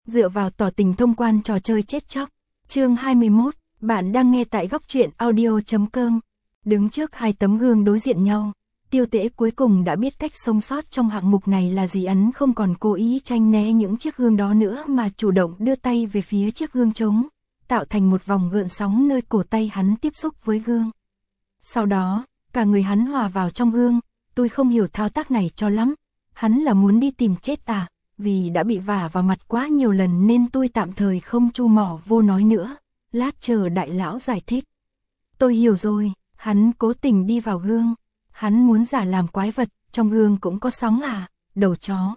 dựa vào tỏ tình thông quan trò chơi chết chóc. Chương 21, bạn đang nghe tại góc truyện audio.com. Đứng trước hai tấm gương đối diện nhau, Tiêu Tễ cuối cùng đã biết cách sống sót trong hạng mục này là gì. Hắn không còn cố ý tránh né những chiếc gương đó nữa mà chủ động đưa tay về phía chiếc gương trống, tạo thành một vòng gợn sóng nơi cổ tay hắn tiếp xúc với gương. Sau đó, cả người hắn hòa vào trong gương. Tôi không hiểu thao tác này cho lắm. Hắn là muốn đi tìm chết à? Vì đã bị vả vào mặt quá nhiều lần nên tôi tạm thời không chu mỏ vô nói nữa. Lát chờ đại lão giải thích. Tôi hiểu rồi, hắn cố tình đi vào gương. Hắn muốn giả làm quái vật, trong gương cũng có sóng à, đầu chó.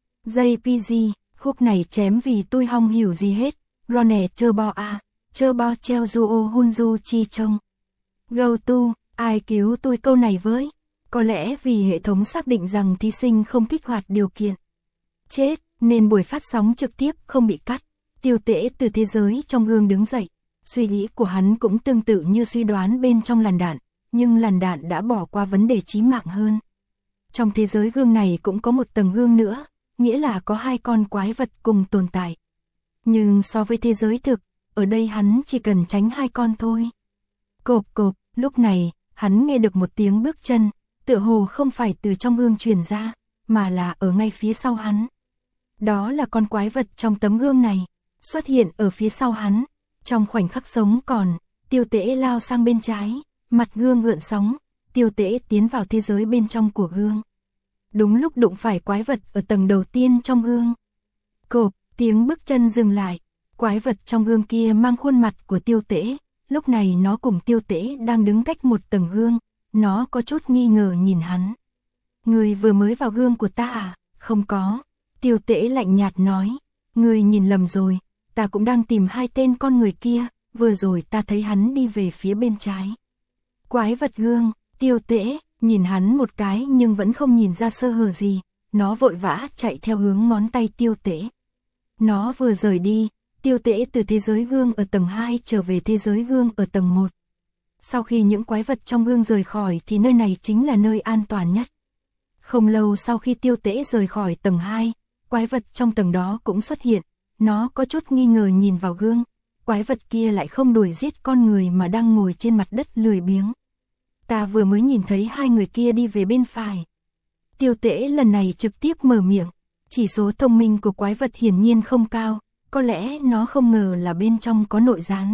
JPG, khúc này chém vì tôi không hiểu gì hết. Rone chơ bo a, chơ bo treo duo hunju chi trông. Go to, ai cứu tôi câu này với? Có lẽ vì hệ thống xác định rằng thí sinh không kích hoạt điều kiện chết, nên buổi phát sóng trực tiếp không bị cắt. Tiêu Tễ từ thế giới trong gương đứng dậy. Suy nghĩ của hắn cũng tương tự như suy đoán bên trong làn đạn, nhưng làn đạn đã bỏ qua vấn đề chí mạng hơn. Trong thế giới gương này cũng có một tầng gương nữa, nghĩa là có hai con quái vật cùng tồn tại. Nhưng so với thế giới thực, ở đây hắn chỉ cần tránh hai con thôi. Cộp cộp, lúc này, hắn nghe được một tiếng bước chân, tựa hồ không phải từ trong gương truyền ra, mà là ở ngay phía sau hắn. Đó là con quái vật trong tấm gương này, xuất hiện ở phía sau hắn. Trong khoảnh khắc sống còn, Tiêu Tễ lao sang bên trái, mặt gương gợn sóng, Tiêu Tễ tiến vào thế giới bên trong của gương. Đúng lúc đụng phải quái vật ở tầng đầu tiên trong gương. Cộp, tiếng bước chân dừng lại, quái vật trong gương kia mang khuôn mặt của Tiêu Tễ, lúc này nó cùng Tiêu Tễ đang đứng cách một tầng gương, nó có chút nghi ngờ nhìn hắn. Người vừa mới vào gương của ta à? Không có. Tiêu Tễ lạnh nhạt nói, người nhìn lầm rồi, ta cũng đang tìm hai tên con người kia, vừa rồi ta thấy hắn đi về phía bên trái. Quái vật gương, Tiêu Tễ, nhìn hắn một cái nhưng vẫn không nhìn ra sơ hở gì, nó vội vã chạy theo hướng ngón tay Tiêu Tễ. Nó vừa rời đi, Tiêu Tễ từ thế giới gương ở tầng 2 trở về thế giới gương ở tầng 1. Sau khi những quái vật trong gương rời khỏi thì nơi này chính là nơi an toàn nhất. Không lâu sau khi Tiêu Tễ rời khỏi tầng 2, quái vật trong tầng đó cũng xuất hiện. Nó có chút nghi ngờ nhìn vào gương, quái vật kia lại không đuổi giết con người mà đang ngồi trên mặt đất lười biếng. Ta vừa mới nhìn thấy hai người kia đi về bên phải. Tiêu Tễ lần này trực tiếp mở miệng, chỉ số thông minh của quái vật hiển nhiên không cao, có lẽ nó không ngờ là bên trong có nội gián.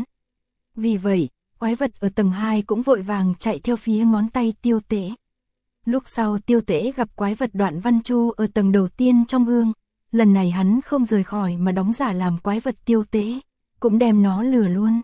Vì vậy, quái vật ở tầng 2 cũng vội vàng chạy theo phía ngón tay Tiêu Tễ. Lúc sau Tiêu Tễ gặp quái vật Đoạn Văn Chu ở tầng đầu tiên trong gương. Lần này hắn không rời khỏi mà đóng giả làm quái vật Tiêu Tễ, cũng đem nó lừa luôn.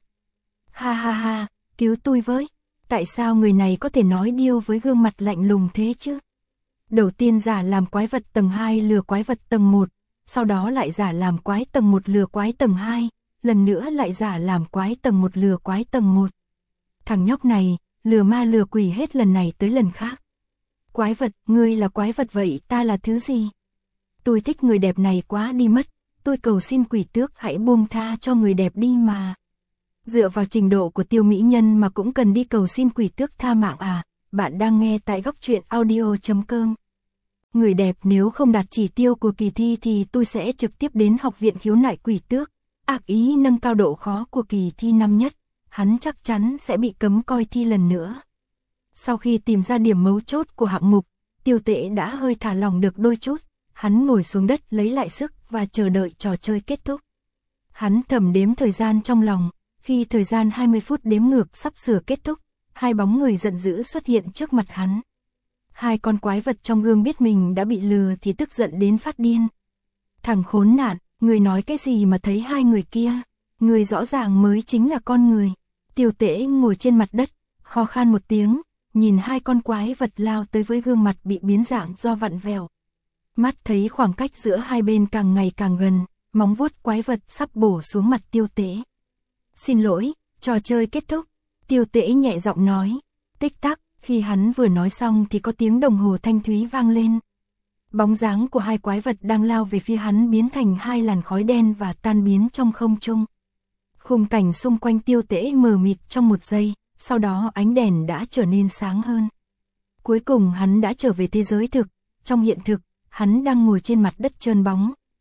Ha ha ha, cứu tôi với. Tại sao người này có thể nói điêu với gương mặt lạnh lùng thế chứ? Đầu tiên giả làm quái vật tầng 2 lừa quái vật tầng 1, sau đó lại giả làm quái tầng 1 lừa quái tầng 2, lần nữa lại giả làm quái tầng 1 lừa quái tầng 1. Thằng nhóc này, lừa ma lừa quỷ hết lần này tới lần khác. Quái vật, ngươi là quái vật vậy ta là thứ gì? Tôi thích người đẹp này quá đi mất, tôi cầu xin quỷ tước hãy buông tha cho người đẹp đi mà. Dựa vào trình độ của Tiêu mỹ nhân mà cũng cần đi cầu xin quỷ tước tha mạng à? Bạn đang nghe tại góc truyện audio.com. Người đẹp nếu không đạt chỉ tiêu của kỳ thi thì tôi sẽ trực tiếp đến học viện khiếu nại quỷ tước. Ác ý nâng cao độ khó của kỳ thi năm nhất, hắn chắc chắn sẽ bị cấm coi thi lần nữa. Sau khi tìm ra điểm mấu chốt của hạng mục, Tiêu Tễ đã hơi thả lỏng được đôi chút. Hắn ngồi xuống đất lấy lại sức và chờ đợi trò chơi kết thúc. Hắn thầm đếm thời gian trong lòng, khi thời gian 20 phút đếm ngược sắp sửa kết thúc, hai bóng người giận dữ xuất hiện trước mặt hắn. Hai con quái vật trong gương biết mình đã bị lừa thì tức giận đến phát điên. Thằng khốn nạn, người nói cái gì mà thấy hai người kia, người rõ ràng mới chính là con người. Tiêu Tễ ngồi trên mặt đất, ho khan một tiếng, nhìn hai con quái vật lao tới với gương mặt bị biến dạng do vặn vẹo. Mắt thấy khoảng cách giữa hai bên càng ngày càng gần, móng vuốt quái vật sắp bổ xuống mặt Tiêu Tễ. Xin lỗi, trò chơi kết thúc. Tiêu Tễ nhẹ giọng nói. Tích tắc, khi hắn vừa nói xong thì có tiếng đồng hồ thanh thúy vang lên. Bóng dáng của hai quái vật đang lao về phía hắn biến thành hai làn khói đen và tan biến trong không trung. Khung cảnh xung quanh Tiêu Tễ mờ mịt trong một giây, sau đó ánh đèn đã trở nên sáng hơn. Cuối cùng hắn đã trở về thế giới thực, trong hiện thực. Hắn đang ngồi trên mặt đất trơn bóng,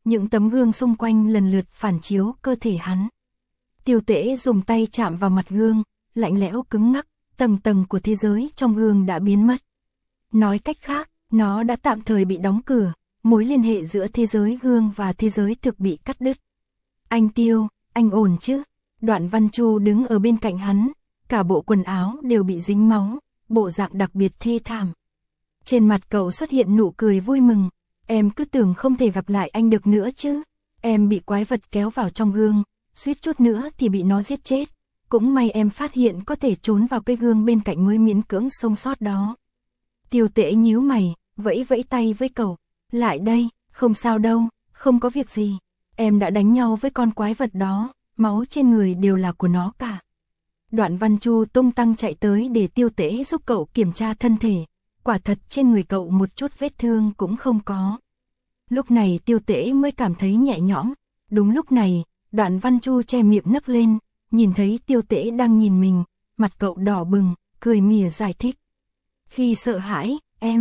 những tấm gương xung quanh lần lượt phản chiếu cơ thể hắn. Tiêu Tễ dùng tay chạm vào mặt gương, lạnh lẽo cứng ngắc, tầng tầng của thế giới trong gương đã biến mất. Nói cách khác, nó đã tạm thời bị đóng cửa, mối liên hệ giữa thế giới gương và thế giới thực bị cắt đứt. Anh Tiêu, anh ổn chứ? Đoạn Văn Chu đứng ở bên cạnh hắn, cả bộ quần áo đều bị dính máu, bộ dạng đặc biệt thê thảm. Trên mặt cậu xuất hiện nụ cười vui mừng, em cứ tưởng không thể gặp lại anh được nữa chứ. Em bị quái vật kéo vào trong gương, suýt chút nữa thì bị nó giết chết. Cũng may em phát hiện có thể trốn vào cái gương bên cạnh mới miễn cưỡng sống sót đó. Tiêu Tễ nhíu mày, vẫy vẫy tay với cậu. Lại đây, không sao đâu, không có việc gì. Em đã đánh nhau với con quái vật đó, máu trên người đều là của nó cả. Đoạn Văn Chu tung tăng chạy tới để Tiêu Tễ giúp cậu kiểm tra thân thể. Quả thật trên người cậu một chút vết thương cũng không có. Lúc này Tiêu Tễ mới cảm thấy nhẹ nhõm. Đúng lúc này, Đoạn Văn Chu che miệng nấc lên, nhìn thấy Tiêu Tễ đang nhìn mình, mặt cậu đỏ bừng, cười mỉa giải thích. Khi sợ hãi,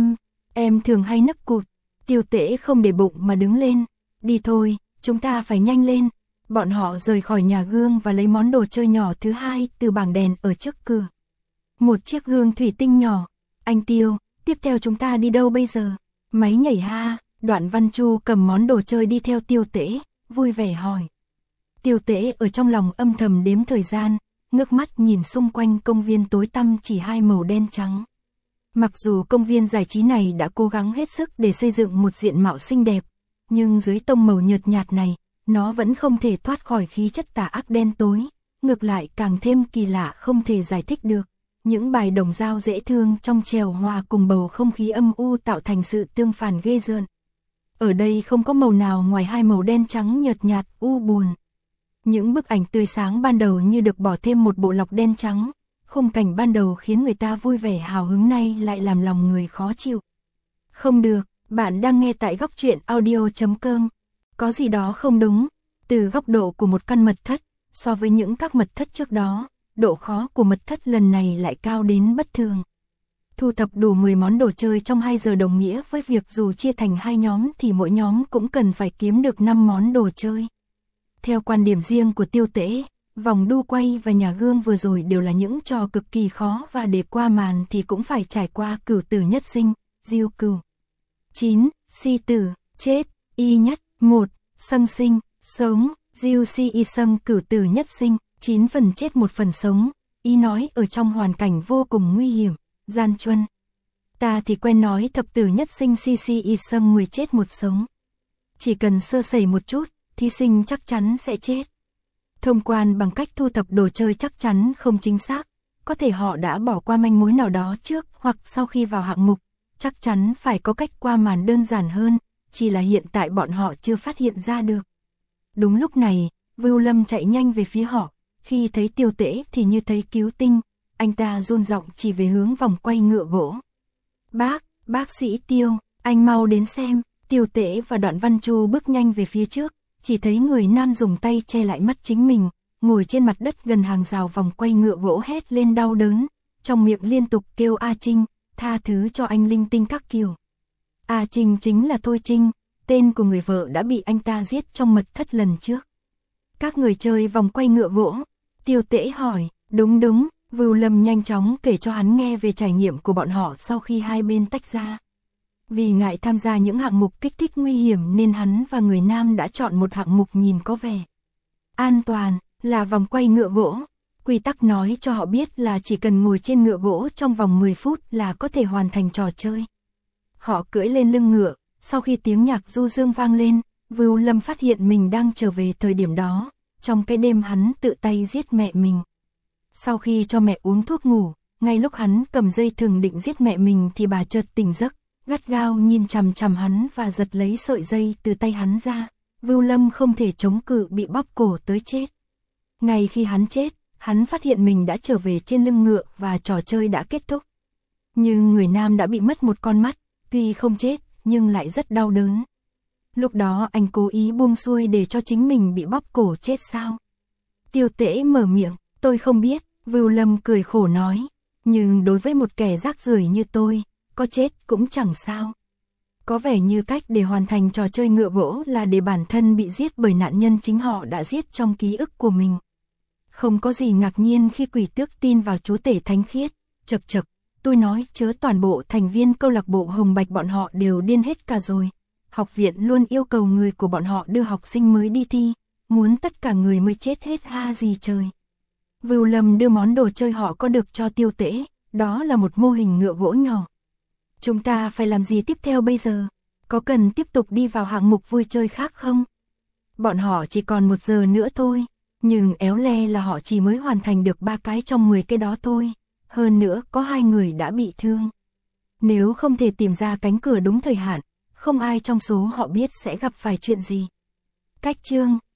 em thường hay nấc cụt. Tiêu Tễ không để bụng mà đứng lên. Đi thôi, chúng ta phải nhanh lên. Bọn họ rời khỏi nhà gương và lấy món đồ chơi nhỏ thứ hai từ bảng đèn ở trước cửa. Một chiếc gương thủy tinh nhỏ. Anh Tiêu, tiếp theo chúng ta đi đâu bây giờ? Máy nhảy ha. Đoạn Văn Chu cầm món đồ chơi đi theo Tiêu Tễ, vui vẻ hỏi. Tiêu Tễ ở trong lòng âm thầm đếm thời gian, ngước mắt nhìn xung quanh công viên tối tăm chỉ hai màu đen trắng. Mặc dù công viên giải trí này đã cố gắng hết sức để xây dựng một diện mạo xinh đẹp, nhưng dưới tông màu nhợt nhạt này, nó vẫn không thể thoát khỏi khí chất tà ác đen tối, ngược lại càng thêm kỳ lạ không thể giải thích được. Những bài đồng dao dễ thương trong trèo hòa cùng bầu không khí âm u tạo thành sự tương phản ghê rợn. Ở đây không có màu nào ngoài hai màu đen trắng nhợt nhạt u buồn. Những bức ảnh tươi sáng ban đầu như được bỏ thêm một bộ lọc đen trắng, khung cảnh ban đầu khiến người ta vui vẻ hào hứng nay lại làm lòng người khó chịu. Không được, bạn đang nghe tại góc truyện audio.com. Có gì đó không đúng, từ góc độ của một căn mật thất, so với những các mật thất trước đó, độ khó của mật thất lần này lại cao đến bất thường. Thu thập đủ 10 món đồ chơi trong 2 giờ đồng nghĩa với việc dù chia thành 2 nhóm thì mỗi nhóm cũng cần phải kiếm được 5 món đồ chơi. Theo quan điểm riêng của Tiêu Tễ, vòng đu quay và nhà gương vừa rồi đều là những trò cực kỳ khó và để qua màn thì cũng phải trải qua cửu tử nhất sinh, diêu cửu. 9. Si tử, chết, y nhất, 1. Sâng sinh, sống, diêu si y sâng cửu tử nhất sinh, 9 phần chết 1 phần sống, y nói ở trong hoàn cảnh vô cùng nguy hiểm, gian truân. Ta thì quen nói thập tử nhất sinh si si y sâng 10 chết 1 sống. Chỉ cần sơ sẩy một chút, thí sinh chắc chắn sẽ chết. Thông quan bằng cách thu thập đồ chơi chắc chắn không chính xác, có thể họ đã bỏ qua manh mối nào đó trước hoặc sau khi vào hạng mục, chắc chắn phải có cách qua màn đơn giản hơn, chỉ là hiện tại bọn họ chưa phát hiện ra được. Đúng lúc này, Vưu Lâm chạy nhanh về phía họ, khi thấy Tiêu Tễ thì như thấy cứu tinh, anh ta run giọng chỉ về hướng vòng quay ngựa gỗ. Bác sĩ Tiêu, anh mau đến xem. Tiêu Tễ và Đoạn Văn Chu bước nhanh về phía trước, chỉ thấy người nam dùng tay che lại mắt chính mình, ngồi trên mặt đất gần hàng rào vòng quay ngựa gỗ hét lên đau đớn, trong miệng liên tục kêu A Trinh, tha thứ cho anh linh tinh các kiểu. A Trinh chính là Thôi Trinh, tên của người vợ đã bị anh ta giết trong mật thất lần trước. Các người chơi vòng quay ngựa gỗ? Tiêu Tễ hỏi. Đúng, Vưu Lâm nhanh chóng kể cho hắn nghe về trải nghiệm của bọn họ sau khi hai bên tách ra. Vì ngại tham gia những hạng mục kích thích nguy hiểm nên hắn và người nam đã chọn một hạng mục nhìn có vẻ an toàn, là vòng quay ngựa gỗ. Quy tắc nói cho họ biết là chỉ cần ngồi trên ngựa gỗ trong vòng 10 phút là có thể hoàn thành trò chơi. Họ cưỡi lên lưng ngựa, sau khi tiếng nhạc du dương vang lên, Vưu Lâm phát hiện mình đang trở về thời điểm đó, trong cái đêm hắn tự tay giết mẹ mình. Sau khi cho mẹ uống thuốc ngủ, ngay lúc hắn cầm dây thừng định giết mẹ mình thì bà chợt tỉnh giấc, gắt gao nhìn chằm chằm hắn và giật lấy sợi dây từ tay hắn ra. Vưu Lâm không thể chống cự bị bóp cổ tới chết. Ngay khi hắn chết, hắn phát hiện mình đã trở về trên lưng ngựa và trò chơi đã kết thúc. Nhưng người nam đã bị mất một con mắt, tuy không chết nhưng lại rất đau đớn. Lúc đó anh cố ý buông xuôi để cho chính mình bị bóp cổ chết sao? Tiêu Tễ mở miệng, tôi không biết, Vưu Lâm cười khổ nói. Nhưng đối với một kẻ rác rưởi như tôi, có chết cũng chẳng sao. Có vẻ như cách để hoàn thành trò chơi ngựa gỗ là để bản thân bị giết bởi nạn nhân chính họ đã giết trong ký ức của mình. Không có gì ngạc nhiên khi quỷ tước tin vào chúa tể thánh khiết, chậc chậc, tôi nói chớ toàn bộ thành viên câu lạc bộ Hồng Bạch bọn họ đều điên hết cả rồi. Học viện luôn yêu cầu người của bọn họ đưa học sinh mới đi thi, muốn tất cả người mới chết hết ha gì trời. Vưu Lâm đưa món đồ chơi họ có được cho Tiêu Tễ, đó là một mô hình ngựa gỗ nhỏ. Chúng ta phải làm gì tiếp theo bây giờ? Có cần tiếp tục đi vào hạng mục vui chơi khác không? Bọn họ chỉ còn 1 giờ nữa thôi, nhưng éo le là họ chỉ mới hoàn thành được 3 cái trong 10 cái đó thôi. Hơn nữa có 2 người đã bị thương. Nếu không thể tìm ra cánh cửa đúng thời hạn, không ai trong số họ biết sẽ gặp phải chuyện gì. Cách chương